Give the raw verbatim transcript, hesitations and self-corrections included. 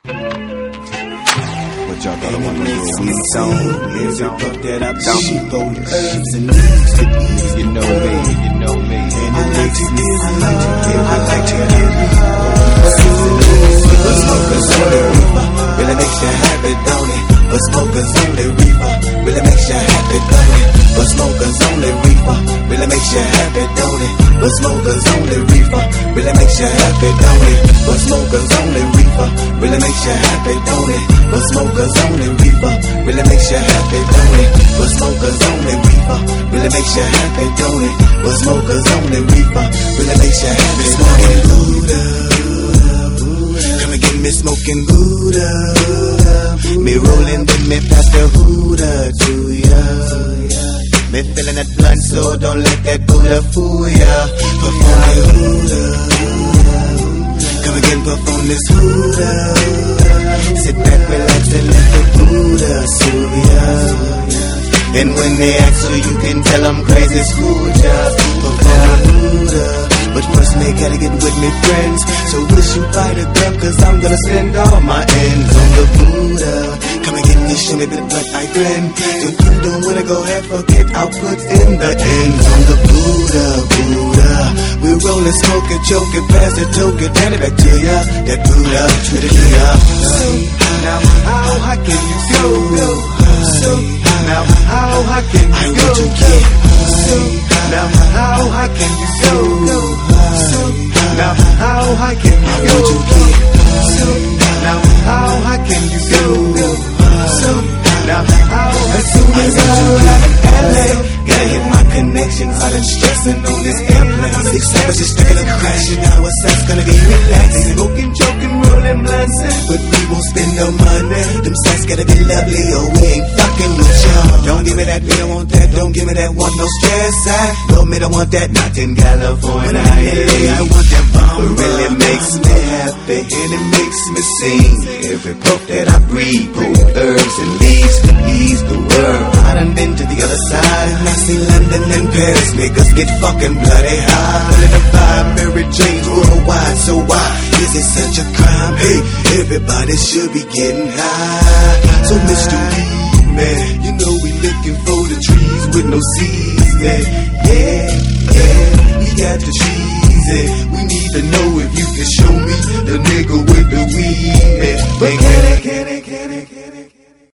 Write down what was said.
What y'all thought I wanted to do a weed song? Every puff that I bought, she throw the herbs and leaves to ease. You know me, you know me. And it makes me feel I like to give you but smokers only reefer really makes you happy, don't it? But smokers only reefer really makes you happy, don't it? But smokers only reefer really makes you happy, don't it? But smokers only reefer really makes you happy, don't it? But smokers only reefer really makes you happy, don't it? But smokers only reefer really makes you happy, don't it? But smokers only reefer really makes you happy, don't it? But smokers only reefer really makes you happy, smoking Buddha. Come and get me smoking Buddha. Me rolling with me past the Huda to ya. Me feeling that blunt, so don't let that Buddha fool ya. Puff on that Huda. Come again, puff on this Huda. Sit back, relax, and let the Buddha soothe ya. And when they ask you, you can tell them crazy school job. Puff on the Huda. But first they gotta get with me friends. So wish you fight a girl, cause I'm gonna send all my ends on the Buddha. Come and get me, show me the blood I grin. If you don't wanna go ahead, forget, I'll put in the ends on the Buddha, Buddha. We're rolling, smoking, choking, pass the token, turn it back to ya. That Buddha, to the Buddha. So, now how high can you go? So, now how high can you go? So, now how high can you go? So, now how high can you go? So, now how high can you go? So, now how, as soon as I arrive in L A, gotta hit my connections. I done stressing on this airplane. Six hours just stuck in a crashing. Now what's that's gonna be relaxing. Smoking, joking, rolling blunts, but we won't spend no money. Them sights gotta be lovely, or we ain't fucking with y'all. Don't give me that, we don't want that. Don't give me that, want no stress. I no me don't want that, not in California. I want that bomb. It really makes me happy and it makes me sing. Every puff that I breathe, pull herbs and leaves to ease the world. I done been to the other side, and I see London and Paris. Niggas get fucking bloody high. Feeling the vibe, Mary Jane's worldwide. So why is it such a crime? Hey, everybody should be getting high. So Mister Weed Man, you know we looking for the trees with no seeds, man. Yeah, yeah, we got the trees, and we need to know if you can show me the nigga with the weed, man. But can it, can it, can it, can it?